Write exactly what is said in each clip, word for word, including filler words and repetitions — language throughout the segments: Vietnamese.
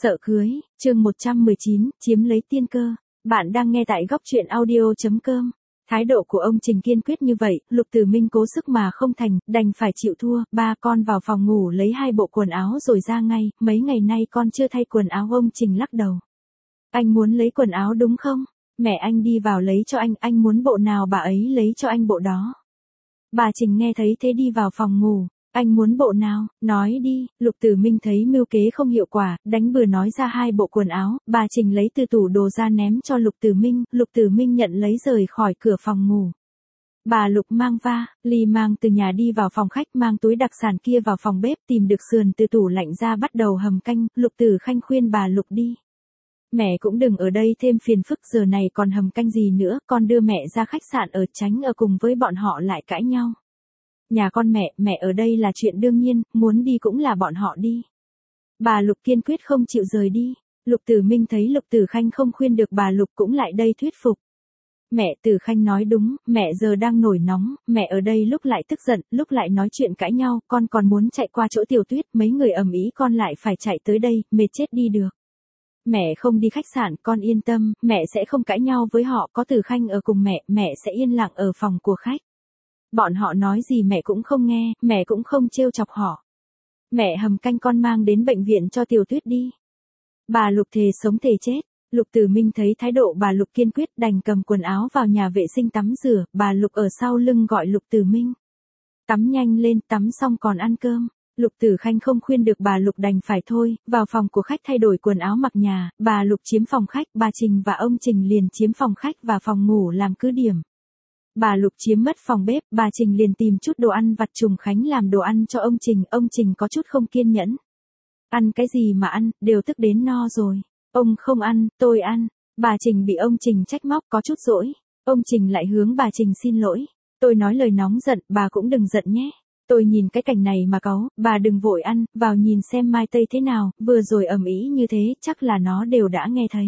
Sợ cưới, chương một trăm mười chín, chiếm lấy tiên cơ. Bạn đang nghe tại góc truyện audio.com. Thái độ của ông Trình kiên quyết như vậy, Lục Tử Minh cố sức mà không thành, đành phải chịu thua. Ba con vào phòng ngủ lấy hai bộ quần áo rồi ra ngay, mấy ngày nay con chưa thay quần áo. Ông Trình lắc đầu. Anh muốn lấy quần áo đúng không? Mẹ anh đi vào lấy cho anh, anh muốn bộ nào bà ấy lấy cho anh bộ đó. Bà Trình nghe thấy thế đi vào phòng ngủ. Anh muốn bộ nào, nói đi. Lục Tử Minh thấy mưu kế không hiệu quả, đánh bừa nói ra hai bộ quần áo. Bà Trình lấy từ tủ đồ ra ném cho Lục Tử Minh. Lục Tử Minh nhận lấy rời khỏi cửa phòng ngủ. Bà Lục mang va, ly mang từ nhà đi vào phòng khách, mang túi đặc sản kia vào phòng bếp, tìm được sườn từ tủ lạnh ra bắt đầu hầm canh. Lục Tử Khanh khuyên bà Lục đi. Mẹ cũng đừng ở đây thêm phiền phức, giờ này còn hầm canh gì nữa, con đưa mẹ ra khách sạn ở, tránh ở cùng với bọn họ lại cãi nhau. Nhà con mẹ, mẹ ở đây là chuyện đương nhiên, muốn đi cũng là bọn họ đi. Bà Lục kiên quyết không chịu rời đi. Lục Tử Minh thấy Lục Tử Khanh không khuyên được bà Lục cũng lại đây thuyết phục. Mẹ, Tử Khanh nói đúng, mẹ giờ đang nổi nóng, mẹ ở đây lúc lại tức giận, lúc lại nói chuyện cãi nhau, con còn muốn chạy qua chỗ Tiểu Tuyết, mấy người ầm ĩ con lại phải chạy tới đây, mệt chết đi được. Mẹ không đi khách sạn, con yên tâm, mẹ sẽ không cãi nhau với họ, có Tử Khanh ở cùng mẹ, mẹ sẽ yên lặng ở phòng của khách. Bọn họ nói gì mẹ cũng không nghe, mẹ cũng không trêu chọc họ. Mẹ hầm canh con mang đến bệnh viện cho Tiểu Tuyết đi. Bà Lục thề sống thề chết. Lục Tử Minh thấy thái độ bà Lục kiên quyết đành cầm quần áo vào nhà vệ sinh tắm rửa. Bà Lục ở sau lưng gọi Lục Tử Minh. Tắm nhanh lên, tắm xong còn ăn cơm. Lục Tử Khanh không khuyên được bà Lục đành phải thôi, vào phòng của khách thay đổi quần áo mặc nhà. Bà Lục chiếm phòng khách, bà Trình và ông Trình liền chiếm phòng khách và phòng ngủ làm cứ điểm. Bà Lục chiếm mất phòng bếp, bà Trình liền tìm chút đồ ăn vặt trùng khánh làm đồ ăn cho ông Trình. Ông Trình có chút không kiên nhẫn. Ăn cái gì mà ăn, đều tức đến no rồi. Ông không ăn, tôi ăn. Bà Trình bị ông Trình trách móc có chút dỗi. Ông Trình lại hướng bà Trình xin lỗi. Tôi nói lời nóng giận, bà cũng đừng giận nhé. Tôi nhìn cái cảnh này mà cáu, bà đừng vội ăn, vào nhìn xem Mai Tây thế nào, vừa rồi ầm ĩ như thế, chắc là nó đều đã nghe thấy.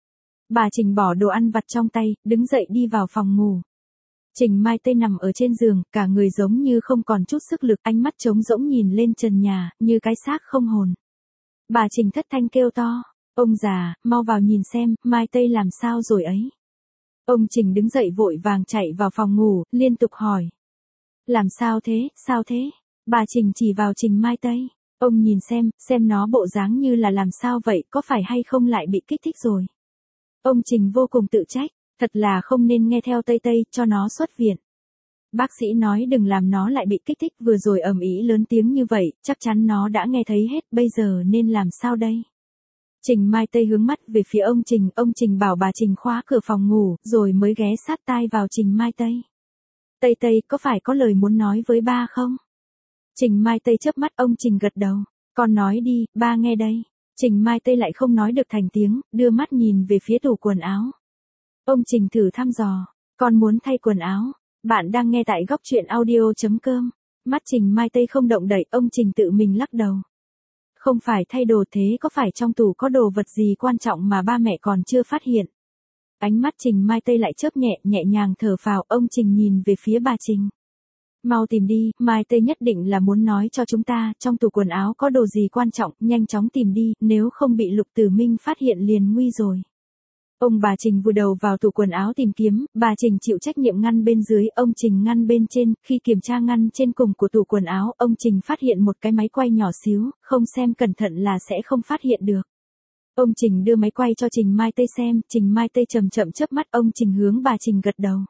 Bà Trình bỏ đồ ăn vặt trong tay, đứng dậy đi vào phòng ngủ. Trình Mai Tây nằm ở trên giường, cả người giống như không còn chút sức lực, ánh mắt trống rỗng nhìn lên trần nhà, như cái xác không hồn. Bà Trình thất thanh kêu to, ông già, mau vào nhìn xem, Mai Tây làm sao rồi ấy. Ông Trình đứng dậy vội vàng chạy vào phòng ngủ, liên tục hỏi. Làm sao thế, sao thế? Bà Trình chỉ vào Trình Mai Tây. Ông nhìn xem, xem nó bộ dáng như là làm sao vậy, có phải hay không lại bị kích thích rồi. Ông Trình vô cùng tự trách. Thật là không nên nghe theo Tây Tây, cho nó xuất viện. Bác sĩ nói đừng làm nó lại bị kích thích, vừa rồi ầm ĩ lớn tiếng như vậy, chắc chắn nó đã nghe thấy hết, bây giờ nên làm sao đây? Trình Mai Tây hướng mắt về phía ông Trình, ông Trình bảo bà Trình khóa cửa phòng ngủ, rồi mới ghé sát tai vào Trình Mai Tây. Tây Tây, có phải có lời muốn nói với ba không? Trình Mai Tây chớp mắt, ông Trình gật đầu. Con nói đi, ba nghe đây. Trình Mai Tây lại không nói được thành tiếng, đưa mắt nhìn về phía tủ quần áo. Ông Trình thử thăm dò, con muốn thay quần áo. Bạn đang nghe tại góc truyện audio.com. Mắt Trình Mai Tây không động đậy, ông Trình tự mình lắc đầu. Không phải thay đồ, thế có phải trong tủ có đồ vật gì quan trọng mà ba mẹ còn chưa phát hiện? Ánh mắt Trình Mai Tây lại chớp nhẹ, nhẹ nhàng thở phào, ông Trình nhìn về phía bà Trình. Mau tìm đi, Mai Tây nhất định là muốn nói cho chúng ta, trong tủ quần áo có đồ gì quan trọng, nhanh chóng tìm đi, nếu không bị Lục Tử Minh phát hiện liền nguy rồi. Ông bà Trình vùi đầu vào tủ quần áo tìm kiếm, bà Trình chịu trách nhiệm ngăn bên dưới, ông Trình ngăn bên trên. Khi kiểm tra ngăn trên cùng của tủ quần áo, ông Trình phát hiện một cái máy quay nhỏ xíu, không xem cẩn thận là sẽ không phát hiện được. Ông Trình đưa máy quay cho Trình Mai Tây xem, Trình Mai Tây chậm chậm chớp mắt, ông Trình hướng bà Trình gật đầu.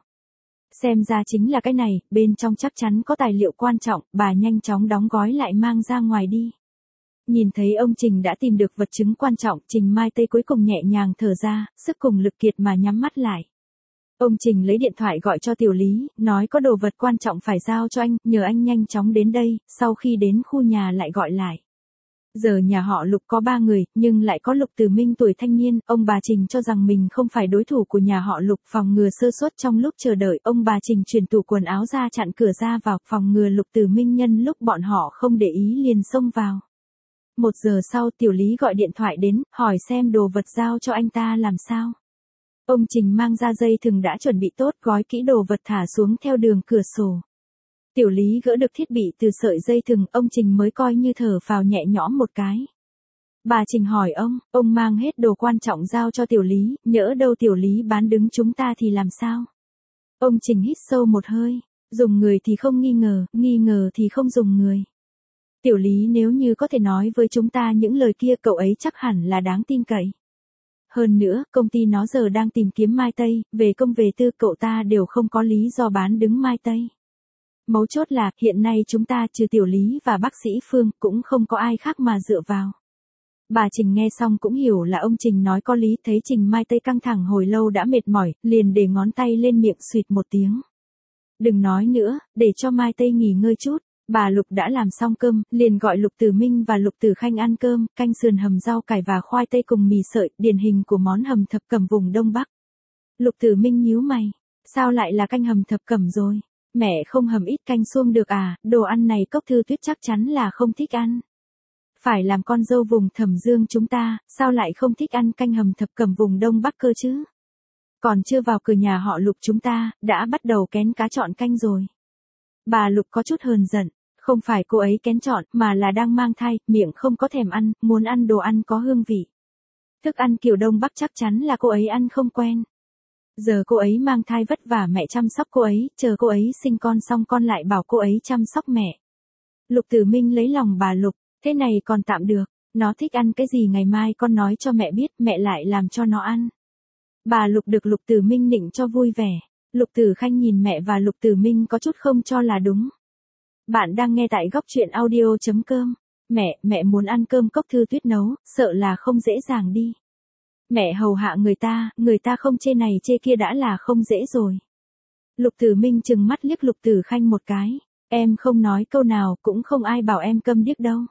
Xem ra chính là cái này, bên trong chắc chắn có tài liệu quan trọng, bà nhanh chóng đóng gói lại mang ra ngoài đi. Nhìn thấy ông Trình đã tìm được vật chứng quan trọng, Trình Mai Tây cuối cùng nhẹ nhàng thở ra, sức cùng lực kiệt mà nhắm mắt lại. Ông Trình lấy điện thoại gọi cho Tiểu Lý, nói có đồ vật quan trọng phải giao cho anh, nhờ anh nhanh chóng đến đây, sau khi đến khu nhà lại gọi lại. Giờ nhà họ Lục có ba người, nhưng lại có Lục Tử Minh tuổi thanh niên, ông bà Trình cho rằng mình không phải đối thủ của nhà họ Lục, phòng ngừa sơ suất trong lúc chờ đợi, ông bà Trình chuyển tủ quần áo ra chặn cửa ra vào, phòng ngừa Lục Tử Minh nhân lúc bọn họ không để ý liền xông vào. Một giờ sau Tiểu Lý gọi điện thoại đến, hỏi xem đồ vật giao cho anh ta làm sao. Ông Trình mang ra dây thừng đã chuẩn bị tốt, gói kỹ đồ vật thả xuống theo đường cửa sổ. Tiểu Lý gỡ được thiết bị từ sợi dây thừng, ông Trình mới coi như thở phào nhẹ nhõm một cái. Bà Trình hỏi ông, ông mang hết đồ quan trọng giao cho Tiểu Lý, nhỡ đâu Tiểu Lý bán đứng chúng ta thì làm sao? Ông Trình hít sâu một hơi, dùng người thì không nghi ngờ, nghi ngờ thì không dùng người. Tiểu Lý nếu như có thể nói với chúng ta những lời kia cậu ấy chắc hẳn là đáng tin cậy. Hơn nữa, công ty nó giờ đang tìm kiếm Mai Tây, về công về tư cậu ta đều không có lý do bán đứng Mai Tây. Mấu chốt là, hiện nay chúng ta trừ Tiểu Lý và bác sĩ Phương cũng không có ai khác mà dựa vào. Bà Trình nghe xong cũng hiểu là ông Trình nói có lý, thấy Trình Mai Tây căng thẳng hồi lâu đã mệt mỏi, liền để ngón tay lên miệng xuyệt một tiếng. Đừng nói nữa, để cho Mai Tây nghỉ ngơi chút. Bà Lục đã làm xong cơm, liền gọi Lục Tử Minh và Lục Tử Khanh ăn cơm, canh sườn hầm rau cải và khoai tây cùng mì sợi, điển hình của món hầm thập cẩm vùng Đông Bắc. Lục Tử Minh nhíu mày, sao lại là canh hầm thập cẩm rồi? Mẹ không hầm ít canh xuông được à, đồ ăn này Cốc Thư Tuyết chắc chắn là không thích ăn. Phải làm con dâu vùng Thẩm Dương chúng ta, sao lại không thích ăn canh hầm thập cẩm vùng Đông Bắc cơ chứ? Còn chưa vào cửa nhà họ Lục chúng ta, đã bắt đầu kén cá chọn canh rồi. Bà Lục có chút hờn giận, không phải cô ấy kén chọn, mà là đang mang thai, miệng không có thèm ăn, muốn ăn đồ ăn có hương vị. Thức ăn kiểu Đông Bắc chắc chắn là cô ấy ăn không quen. Giờ cô ấy mang thai vất vả mẹ chăm sóc cô ấy, chờ cô ấy sinh con xong con lại bảo cô ấy chăm sóc mẹ. Lục Tử Minh lấy lòng bà Lục, thế này còn tạm được, nó thích ăn cái gì ngày mai con nói cho mẹ biết, mẹ lại làm cho nó ăn. Bà Lục được Lục Tử Minh nịnh cho vui vẻ. Lục Tử Khanh nhìn mẹ và Lục Tử Minh có chút không cho là đúng. Bạn đang nghe tại góc truyện audio chấm com. Mẹ, mẹ muốn ăn cơm Cốc Thư Tuyết nấu, sợ là không dễ dàng đi. Mẹ hầu hạ người ta, người ta không chê này chê kia đã là không dễ rồi. Lục Tử Minh trừng mắt liếc Lục Tử Khanh một cái. Em không nói câu nào, cũng không ai bảo em câm điếc đâu.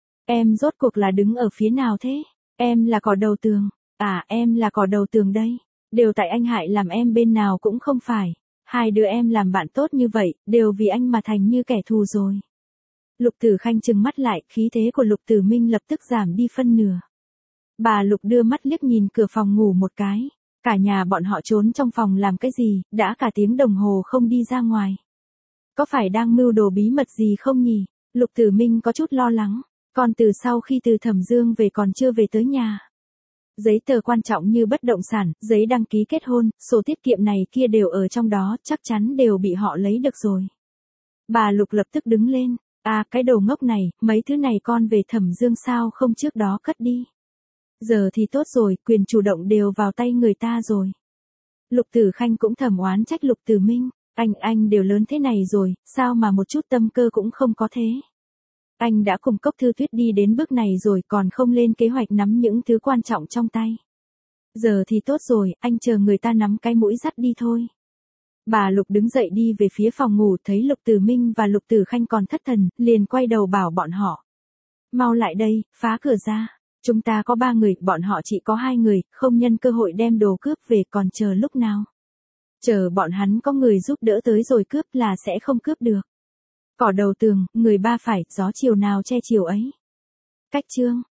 Em rốt cuộc là đứng ở phía nào thế? Em là cỏ đầu tường. À, em là cỏ đầu tường đây. Đều tại anh hại làm em bên nào cũng không phải. Hai đứa em làm bạn tốt như vậy, đều vì anh mà thành như kẻ thù rồi. Lục Tử Khanh trừng mắt lại, khí thế của Lục Tử Minh lập tức giảm đi phân nửa. Bà Lục đưa mắt liếc nhìn cửa phòng ngủ một cái. Cả nhà bọn họ trốn trong phòng làm cái gì, đã cả tiếng đồng hồ không đi ra ngoài. Có phải đang mưu đồ bí mật gì không nhỉ? Lục Tử Minh có chút lo lắng. Còn từ sau khi từ Thẩm Dương về còn chưa về tới nhà. Giấy tờ quan trọng như bất động sản, giấy đăng ký kết hôn, sổ tiết kiệm này kia đều ở trong đó, chắc chắn đều bị họ lấy được rồi. Bà Lục lập tức đứng lên, à cái đồ ngốc này, mấy thứ này con về Thẩm Dương sao không trước đó cất đi. Giờ thì tốt rồi, quyền chủ động đều vào tay người ta rồi. Lục Tử Khanh cũng thầm oán trách Lục Tử Minh, anh anh đều lớn thế này rồi, sao mà một chút tâm cơ cũng không có thế. Anh đã cùng Cốc Thư Tuyết đi đến bước này rồi còn không lên kế hoạch nắm những thứ quan trọng trong tay. Giờ thì tốt rồi, anh chờ người ta nắm cái mũi dắt đi thôi. Bà Lục đứng dậy đi về phía phòng ngủ, thấy Lục Tử Minh và Lục Tử Khanh còn thất thần, liền quay đầu bảo bọn họ. Mau lại đây, phá cửa ra. Chúng ta có ba người, bọn họ chỉ có hai người, không nhân cơ hội đem đồ cướp về còn chờ lúc nào. Chờ bọn hắn có người giúp đỡ tới rồi cướp là sẽ không cướp được. Cỏ đầu tường, người ba phải, gió chiều nào che chiều ấy. Cách chương.